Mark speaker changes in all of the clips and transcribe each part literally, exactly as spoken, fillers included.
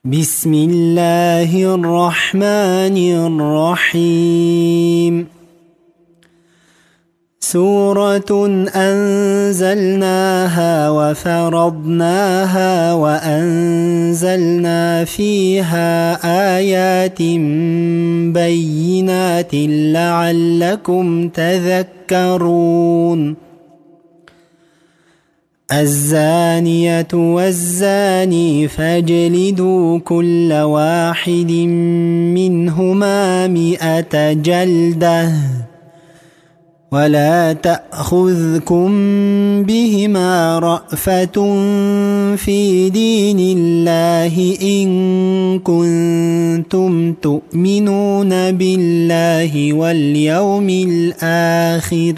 Speaker 1: بسم الله الرحمن الرحيم. سورة أنزلناها وفرضناها وأنزلنا فيها آيات بينات لعلكم تذكرون. الزانية والزاني فاجلدوا كل واحد منهما مئة جلدة ولا تأخذكم بهما رأفة في دين الله إن كنتم تؤمنون بالله واليوم الآخر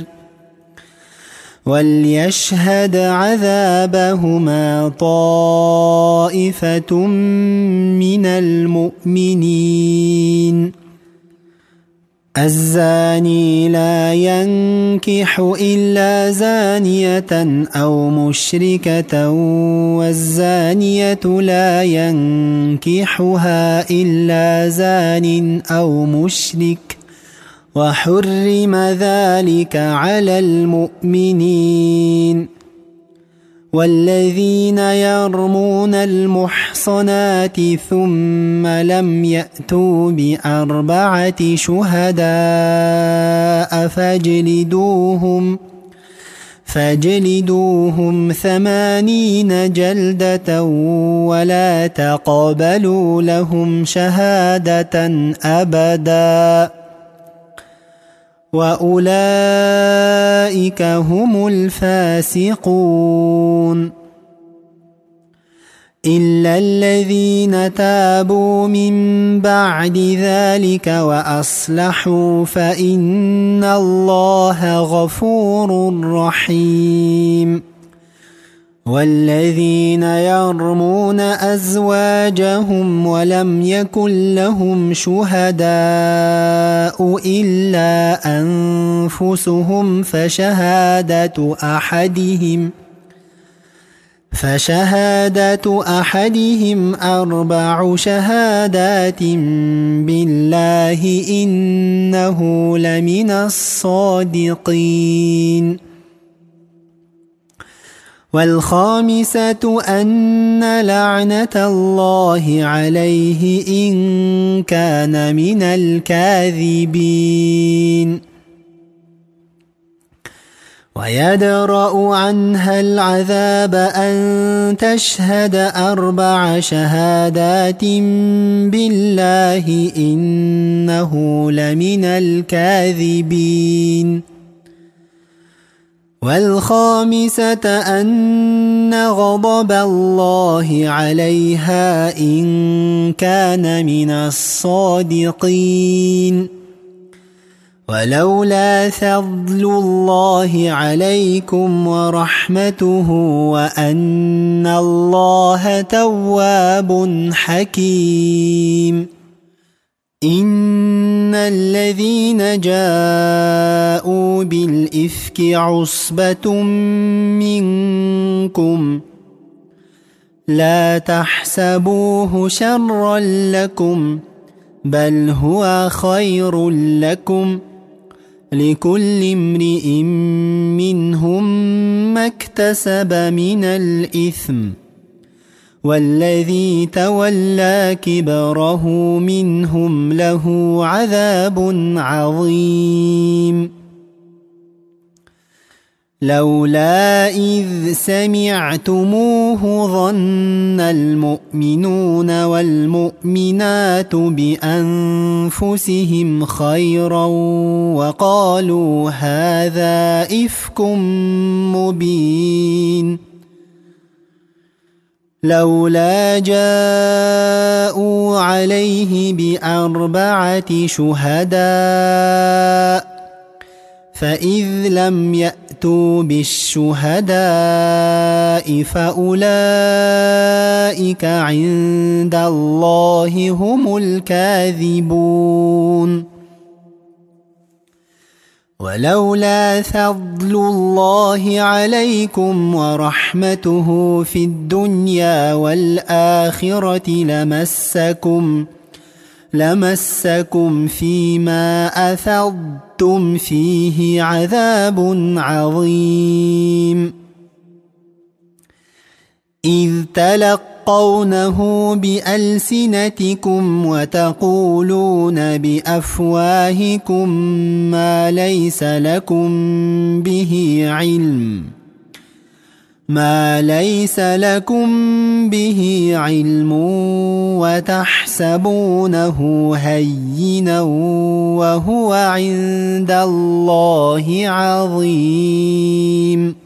Speaker 1: وليشهد عذابهما طائفة من المؤمنين. الزاني لا ينكح إلا زانية أو مشركة والزانية لا ينكحها إلا زان أو مشرك وحرم ذلك على المؤمنين. والذين يرمون المحصنات ثم لم يأتوا بأربعة شهداء فاجلدوهم فاجلدوهم ثمانين جلدة ولا تقبلوا لهم شهادة أبدا وأولئك هم الفاسقون. إلا الذين تابوا من بعد ذلك وأصلحوا فإن الله غفور رحيم. والذين يرمون أزواجهم ولم يكن لهم شهداء إلا أنفسهم فشهادة أحدهم فشهادة أحدهم أربع شهادات بالله إنه لمن الصادقين. والخامسة أن لعنة الله عليه إن كان من الكاذبين. ويدرأ عنها العذاب أن تشهد أربع شهادات بالله إنه لمن الكاذبين. والخامسة أن غضب الله عليها إن كان من الصادقين. ولولا فضل الله عليكم ورحمته وأن الله تواب حكيم. إن الذين جاءوا بالإفك عصبة منكم لا تحسبوه شرا لكم بل هو خير لكم لكل امرئ منهم ما اكتسب من الإثم والذي تولى كبره منهم له عذاب عظيم. لولا إذ سمعتموه ظن المؤمنون والمؤمنات بأنفسهم خيرا وقالوا هذا إفك مبين. لولا جاءوا عليه بأربعة شهداء فإذ لم يأتوا بالشهداء فأولئك عند الله هم الكاذبون. ولولا فضل الله عليكم ورحمته في الدنيا والآخرة لمسكم لمسكم فيما أفضتم فيه عذاب عظيم إذ تلقونه بألسنتكم وتقولون بأفواهكم ما ليس لكم به علم ما ليس لكم به علم وتحسبونه هينا وهو عند الله عظيم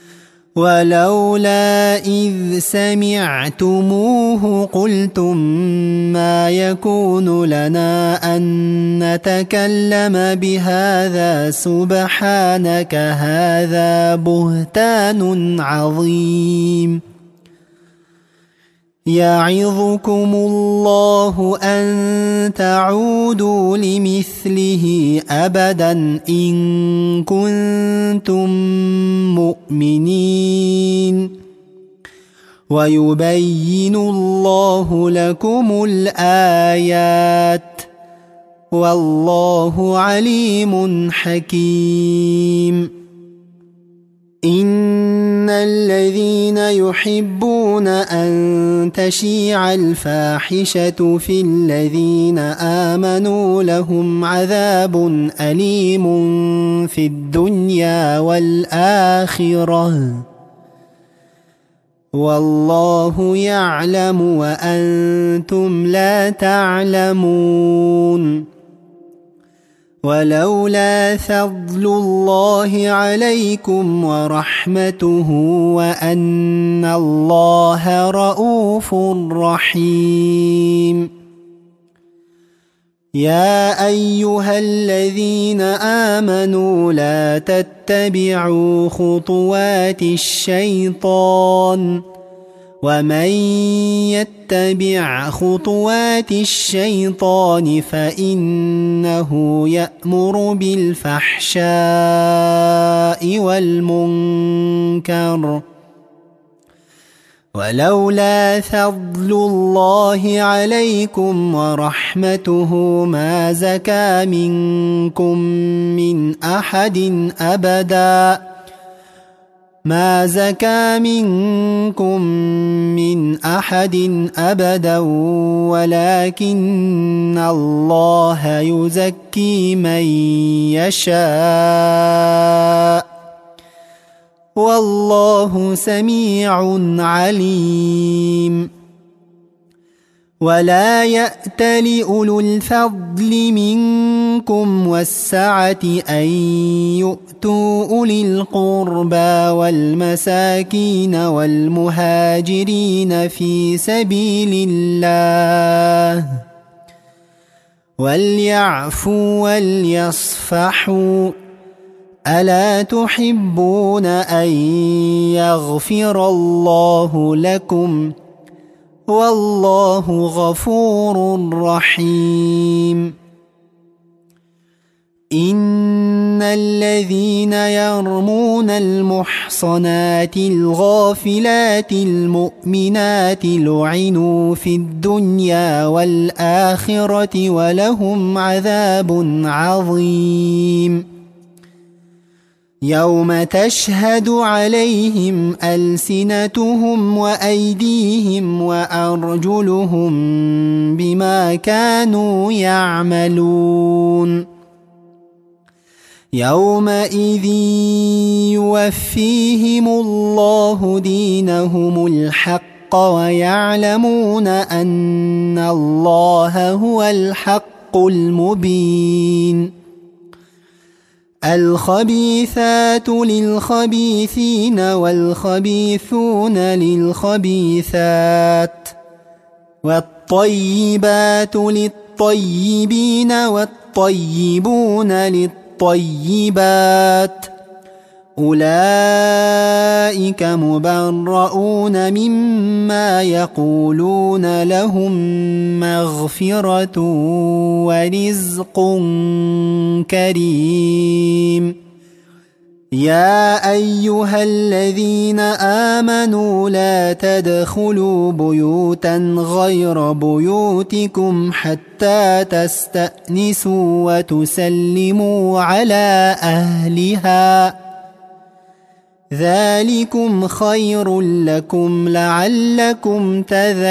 Speaker 1: ولولا إذ سمعتموه قلتم ما يكون لنا أن نتكلم بهذا سبحانك هذا بهتان عظيم يعظكم الله أن تعودوا لمثله أبدا إن كنتم مؤمنين ويبين الله لكم الآيات والله عليم حكيم إن الذين يحبون أن تشيع الفاحشة في الذين آمنوا لهم عذاب أليم في الدنيا والآخرة والله يعلم وأنتم لا تعلمون ولولا فضل الله عليكم ورحمته وأن الله رؤوف رحيم يا أيها الذين آمنوا لا تتبعوا خطوات الشيطان ومن يتبع خطوات الشيطان فإنه يأمر بالفحشاء والمنكر ولولا فضل الله عليكم ورحمته ما زكى منكم من أحد أبدا ما زكى منكم من أحد أبدا ولكن الله يزكي من يشاء والله سميع عليم ولا يأت لأولو الفضل منكم والسعة أن يؤتوا أولي القربى والمساكين والمهاجرين في سبيل الله وليعفوا وليصفحوا ألا تحبون أن يغفر الله لكم والله غفور رحيم إن الذين يرمون المحصنات الغافلات المؤمنات لعنوا في الدنيا والآخرة ولهم عذاب عظيم يوم تشهد عليهم ألسنتهم وأيديهم وأرجلهم بما كانوا يعملون يومئذ يوفيهم الله دينهم الحق ويعلمون أن الله هو الحق المبين الخبيثات للخبيثين والخبيثون للخبيثات والطيبات للطيبين والطيبون للطيبات أولئك مبرؤون مما يقولون لهم مغفرة ورزق كريم يا أيها الذين آمنوا لا تدخلوا بيوتا غير بيوتكم حتى تستأنسوا وتسلموا على أهلها ذلكم خير لكم لعلكم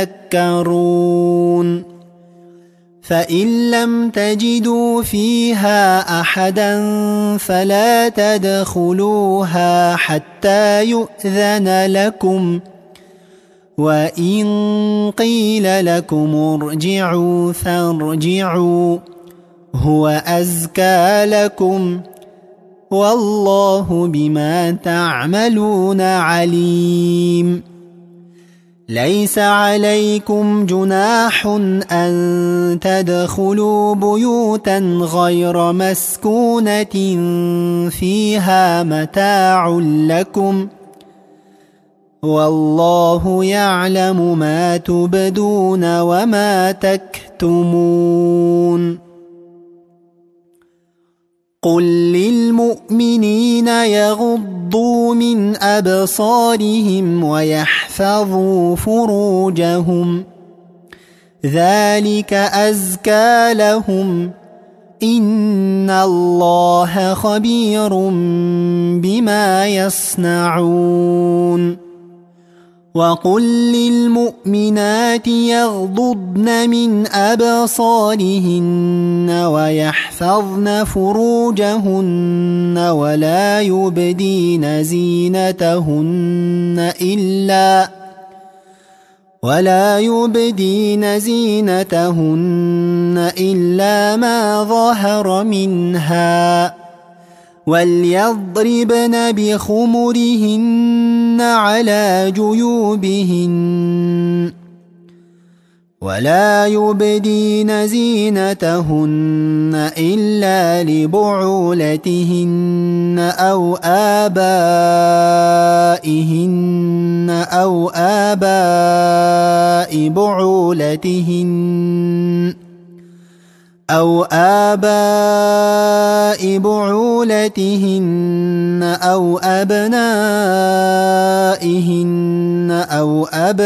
Speaker 1: تذكرون فإن لم تجدوا فيها أحدا فلا تدخلوها حتى يؤذن لكم وإن قيل لكم ارجعوا فارجعوا هو أزكى لكم والله بما تعملون عليم ليس عليكم جناح أن تدخلوا بيوتا غير مسكونة فيها متاع لكم والله يعلم ما تبدون وما تكتمون قل للمؤمنين يغضوا من أبصارهم ويحفظوا فروجهم ذلك أزكى لهم إن الله خبير بما يصنعون وقل للمؤمنات يغضضن من أبصارهن ويحفظن فروجهن ولا يبدين زينتهن إلا ولا يبدين زينتهن إلا ما ظهر منها وليضربن بخمرهن على جيوبهن ولا يبدين زينتهن إلا لبعولتهن أو آبائهن أو آباء بعولتهن أو آباء بعولتهن أو أبنائهن أو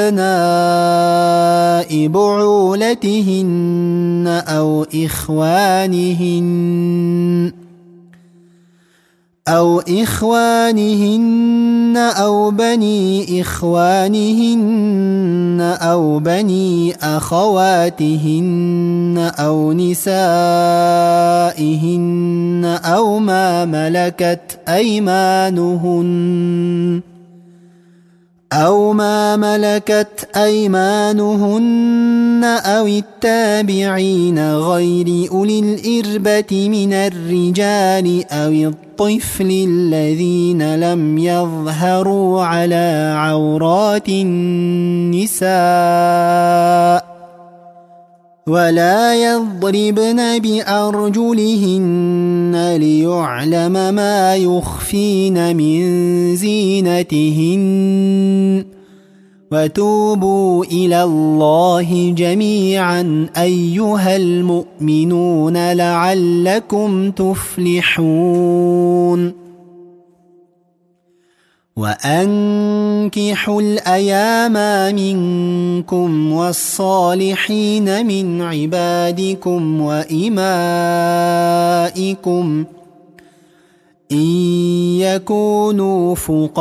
Speaker 1: أبناء بعولتهن أو إخوانهن أو إخوانهن أو بني إخوانهن أو بني أخواتهن أو نسائهن أو ما ملكت أيمانهن أو ما ملكت أيمانهن أو التابعين غير أولي الإربة من الرجال أو الطفل الذين لم يظهروا على عورات النساء ولا يضربن بأرجلهن ليعلم ما يخفين من زينتهن وتوبوا إلى الله جميعا أيها المؤمنون لعلكم تفلحون وأنكحوا الأيام منكم والصالحين من عبادكم وإمائكم إن يكونوا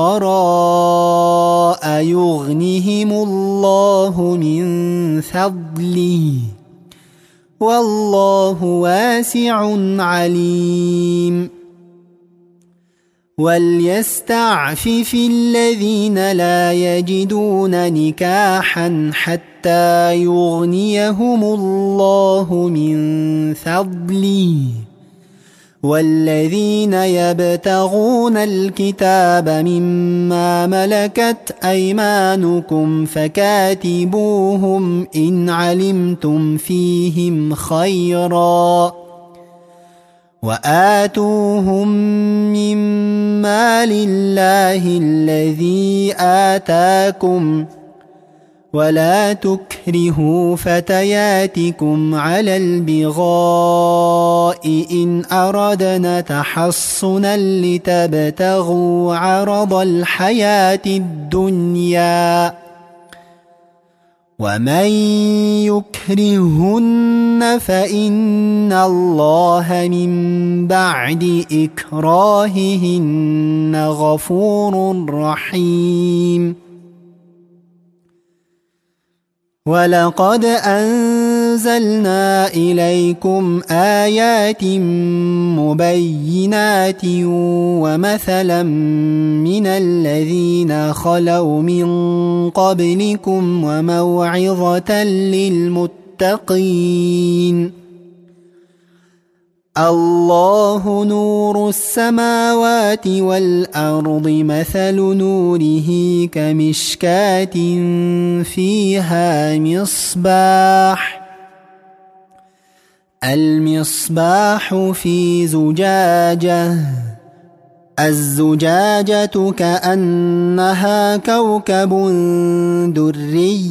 Speaker 1: فقراء يغنهم الله من فضله والله واسع عليم وليستعفف الذين لا يجدون نكاحا حتى يغنيهم الله من فضله والذين يبتغون الكتاب مما ملكت أيمانكم فكاتبوهم إن علمتم فيهم خيرا وآتوهم مما لله الذي آتاكم ولا تكرهوا فتياتكم على البغاء إن أردنا تحصنا لتبتغوا عرض الحياة الدنيا ومن يكرهن فإن الله من بعد إكراههن غفور رحيم ولقد أنزلنا إليكم آيات مبينات ومثلا من الذين خلوا من قبلكم وموعظة للمتقين الله نور السماوات والأرض مثل نوره كمشكاة فيها مصباح المصباح في زجاجة الزجاجة كأنها كوكب دري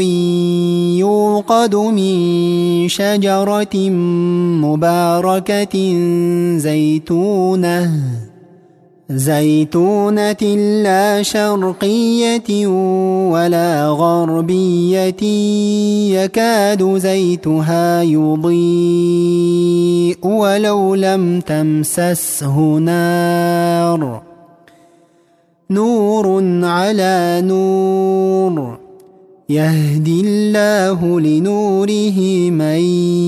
Speaker 1: يوقد من شجرة مباركة زيتونة زيتونة لا شرقية ولا غربية يكاد زيتها يضيء ولو لم تمسسه نار نور على نور يهدي الله لنوره من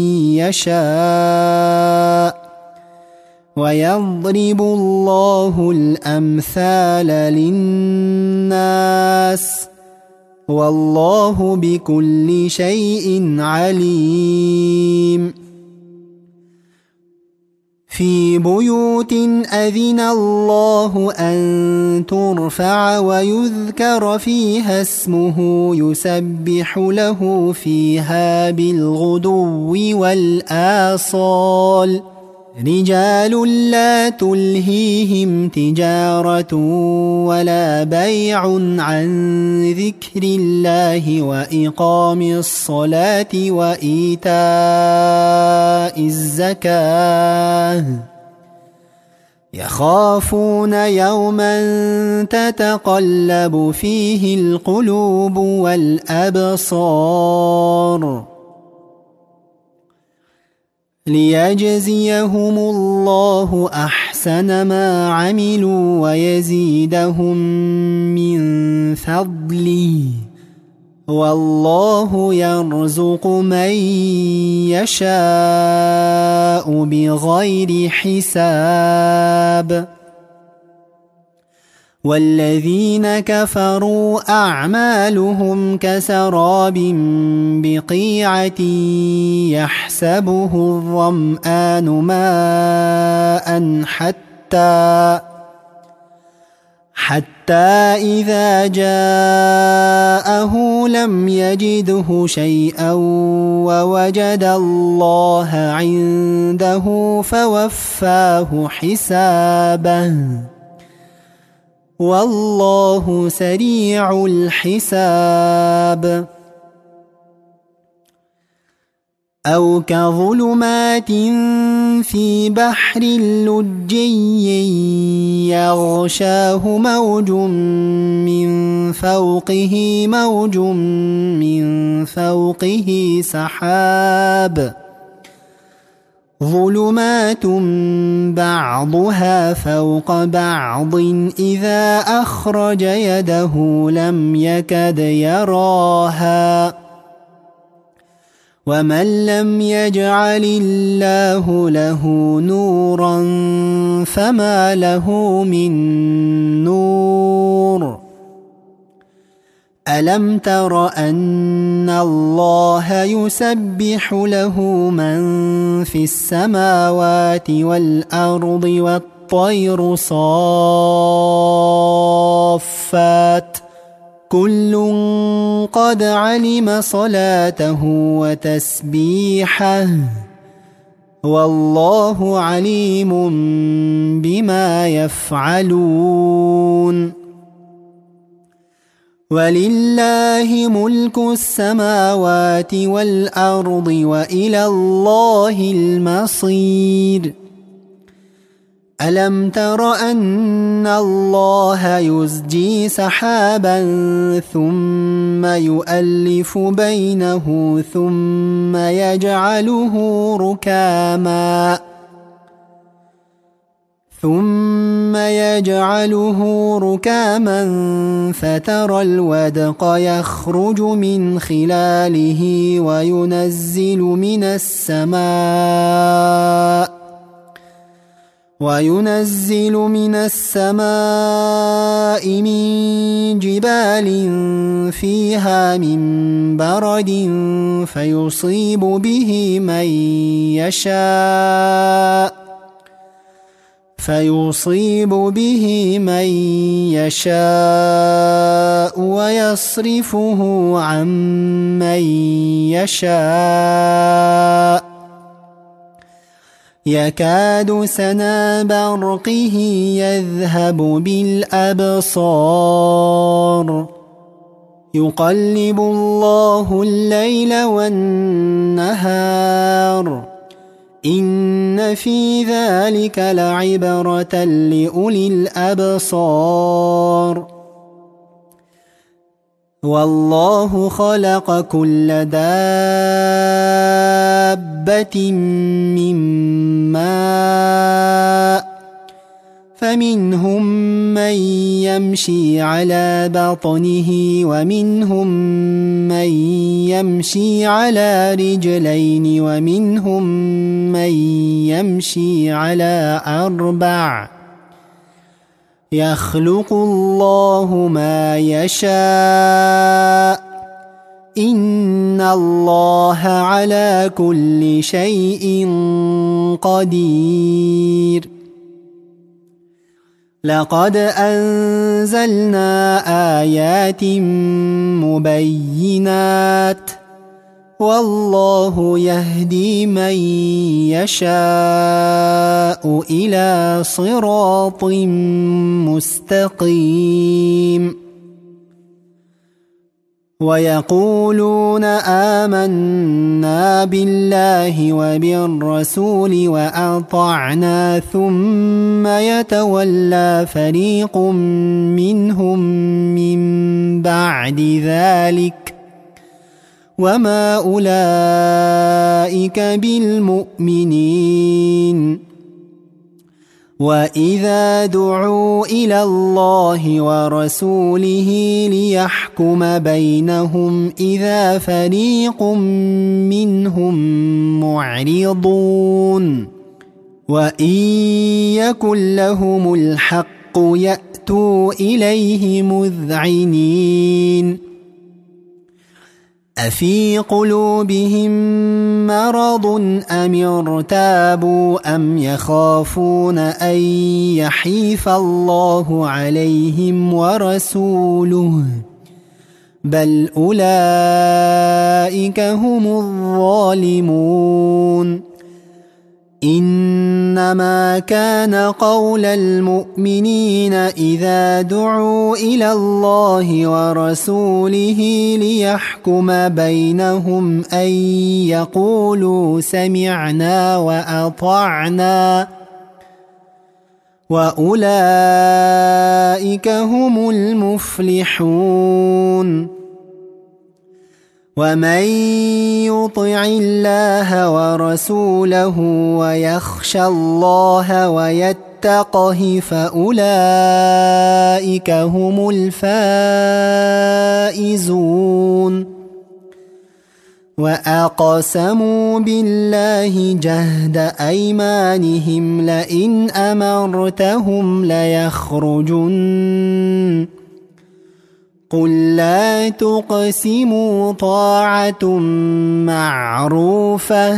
Speaker 1: يشاء ويضرب الله الأمثال للناس والله بكل شيء عليم في بيوت أذن الله أن ترفع ويذكر فيها اسمه يسبح له فيها بالغدو والآصال رجال لا تلهيهم تجارة ولا بيع عن ذكر الله وإقام الصلاة وإيتاء الزكاة يخافون يوما تتقلب فيه القلوب والأبصار ليجزيهم الله أحسن ما عملوا ويزيدهم من فضله والله يرزق من يشاء بغير حساب والذين كفروا أعمالهم كسراب بقيعة يحسبه الظمآن ماء حتى حتى إذا جاءه لم يجده شيئا ووجد الله عنده فوفاه حسابه والله سريع الحساب أو كظلمات في بحر لجي يغشاه موج من فوقه موج من فوقه سحاب ظلمات بعضها فوق بعض إذا أخرج يده لم يكد يراها ومن لم يجعل الله له نورا فما له من نور ألم تر أن الله يسبح له من في السماوات والأرض والطير صافات كل قد علم صلاته وتسبيحه والله عليم بما يفعلون ولله ملك السماوات والأرض وإلى الله المصير ألم تر أن الله يزجي سحابا ثم يؤلف بينه ثم يجعله ركاما ثم يجعله ركاما فترى الودق يخرج من خلاله وينزل من السماء وينزل من السماء من جبال فيها من برد فيصيب به من يشاء فيصيب به من يشاء ويصرفه عن من يشاء يكاد سنا برقه يذهب بالأبصار يقلب الله الليل والنهار إن في ذلك لعبرة لأولي الأبصار والله خلق كل دابة من ماء فمنهم من يمشي على بطنه ومنهم من يمشي على رجلين ومنهم من يمشي على أربع يخلق الله ما يشاء إن الله على كل شيء قدير لقد أنزلنا آيات مبينات والله يهدي من يشاء إلى صراط مستقيم ويقولون آمنا بالله وبالرسول وأطعنا ثم يتولى فريق منهم من بعد ذلك وما أولئك بالمؤمنين وإذا دعوا إلى الله ورسوله ليحكم بينهم إذا فريق منهم معرضون وإن يكن لهم الحق يأتوا إليه مذعنين أفي قلوبهم مرض أم ارتابوا أم يخافون أن يحيف الله عليهم ورسوله بل أولئك هم الظالمون إنما كان قول المؤمنين إذا دعوا إلى الله ورسوله ليحكم بينهم أن يقولوا سمعنا وأطعنا وأولئك هم المفلحون ومن يطع الله ورسوله ويخشى الله ويتقه فأولئك هم الفائزون وأقسموا بالله جهد أيمانهم لئن أمرتهم ليخرجن قل لا تقسموا طاعة معروفة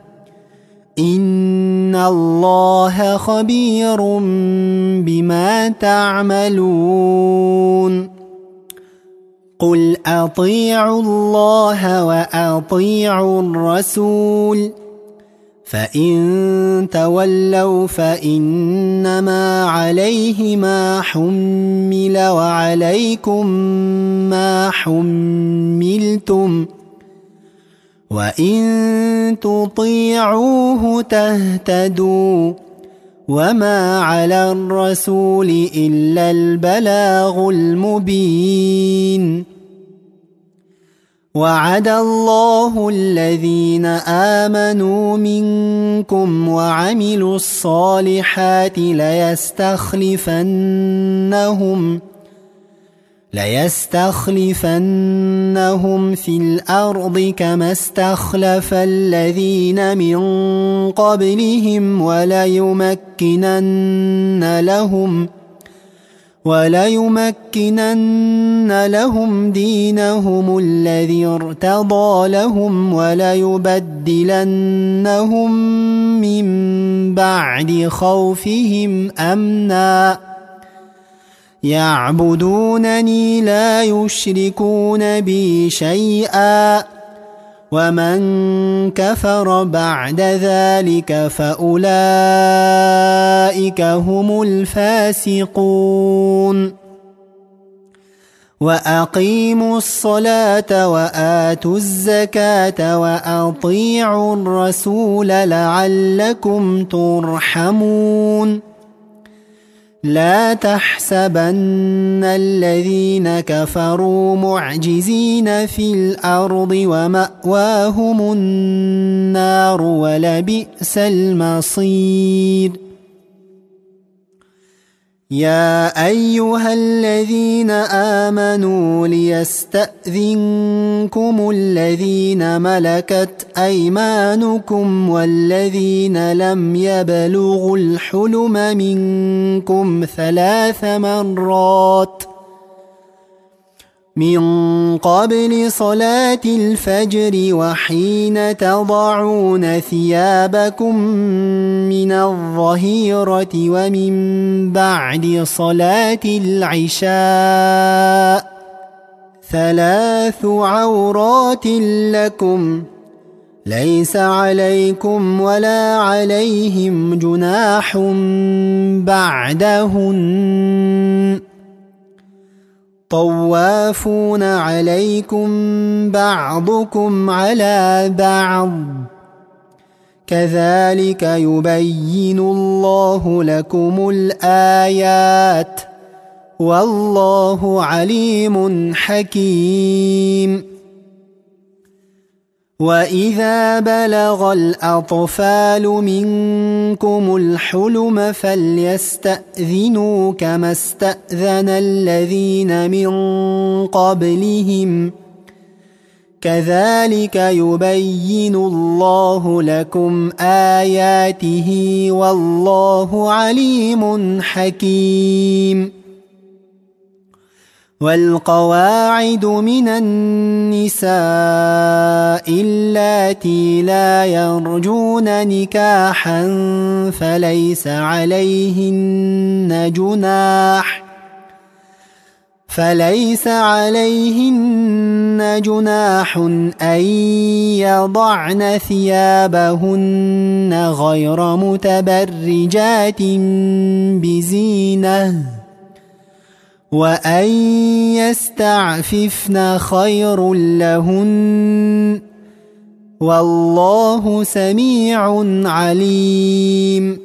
Speaker 1: إن الله خبير بما تعملون قل أطيعوا الله وأطيعوا الرسول فإن تولوا فإنما عليه ما حمل وعليكم ما حملتم وإن تطيعوه تهتدوا وما على الرسول إلا البلاغ المبين وعد الله الذين آمنوا منكم وعملوا الصالحات ليستخلفنهم ليستخلفنهم في الأرض كما استخلف الذين من قبلهم وليمكنن لهم وليمكنن لهم دينهم الذي ارتضى لهم وليبدلنهم من بعد خوفهم أمنا يعبدونني لا يشركون بي شيئا ومن كفر بعد ذلك فأولئك هم الفاسقون وأقيموا الصلاة وآتوا الزكاة وأطيعوا الرسول لعلكم ترحمون لا تحسبن الذين كفروا معجزين في الأرض ومأواهم النار ولبئس المصير يا أيها الذين آمنوا ليستأذنكم الذين ملكت أيمانكم والذين لم يبلغوا الحلم منكم ثلاث مرات من قبل صلاة الفجر وحين تضعون ثيابكم من الظهيرة ومن بعد صلاة العشاء ثلاث عورات لكم ليس عليكم ولا عليهم جناح بعدهن طوافون عليكم بعضكم على بعض كذلك يبين الله لكم الآيات والله عليم حكيم وإذا بلغ الأطفال منكم الحلم فليستأذنوا كما استأذن الذين من قبلهم كذلك يبين الله لكم آياته والله عليم حكيم والقواعد من النساء اللاتي لا يرجون نكاحا فليس عليهن جناح فليس عليهن جناح أن يضعن ثيابهن غير متبرجات بزينة وأن يستعففن خير لهن والله سميع عليم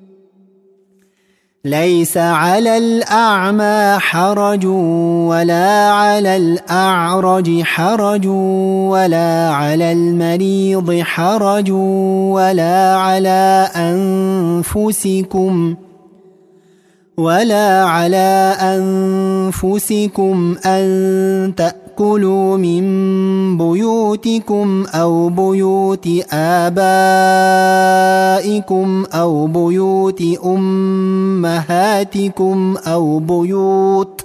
Speaker 1: ليس على الأعمى حرج ولا على الأعرج حرج ولا على المريض حرج ولا على أنفسكم ولا على أنفسكم أن تأكلوا من بيوتكم أو بيوت آبائكم أو بيوت أمهاتكم أو بيوت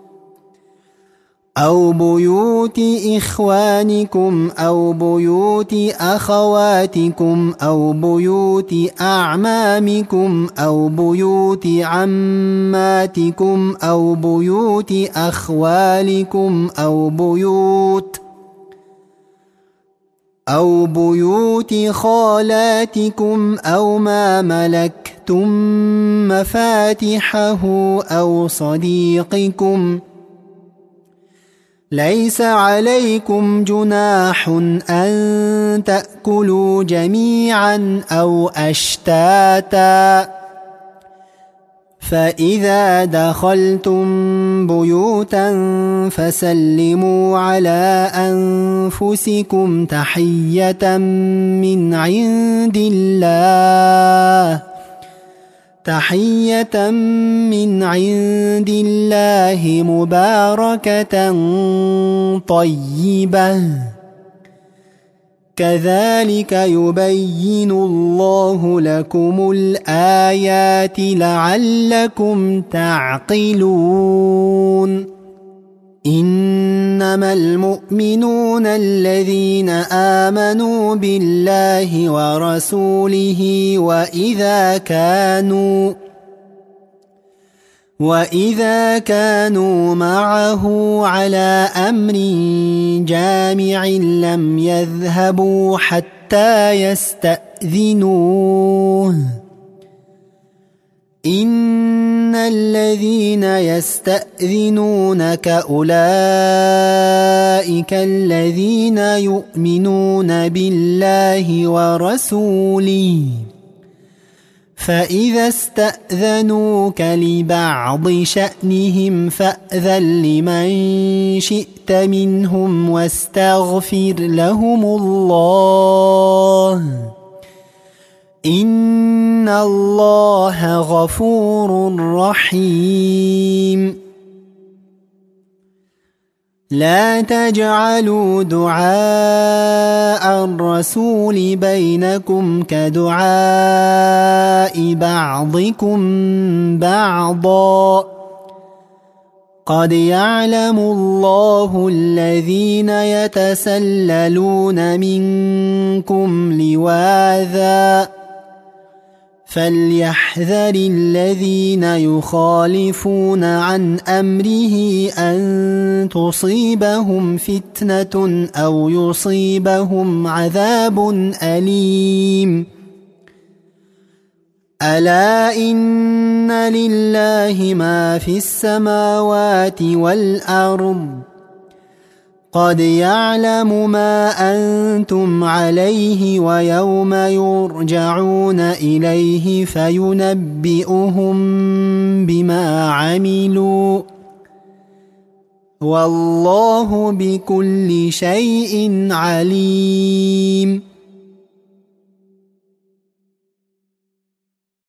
Speaker 1: أو بيوت إخوانكم أو بيوت أخواتكم أو بيوت أعمامكم أو بيوت عماتكم أو بيوت أخوالكم أو بيوت أو بيوت خالاتكم أو ما ملكتم مفاتحه أو صديقكم. ليس عليكم جناح أن تأكلوا جميعا أو أشتاتا، فإذا دخلتم بيوتا فسلموا على أنفسكم تحية من عند الله تحية من عند الله مباركة طيبة، كذلك يبين الله لكم الآيات لعلكم تعقلون. إنما المؤمنون الذين آمنوا بالله ورسوله وإذا كانوا وإذا كانوا معه على أمر جامع لم يذهبوا حتى يستأذنوه. إن الذين يستأذنونك أولئك الذين يؤمنون بالله ورسوله، فإذا استأذنوك لبعض شأنهم فأذن لمن شئت منهم واستغفر لهم الله، إن الله غفور رحيم. لا تجعلوا دعاء الرسول بينكم كدعاء بعضكم بعضا، قد يعلم الله الذين يتسللون منكم لواذا، فليحذر الذين يخالفون عن أمره أن تصيبهم فتنة أو يصيبهم عذاب أليم. ألا إن لله ما في السماوات والأرض، قد يعلم ما أنتم عليه ويوم يرجعون إليه فينبئهم بما عملوا، والله بكل شيء عليم.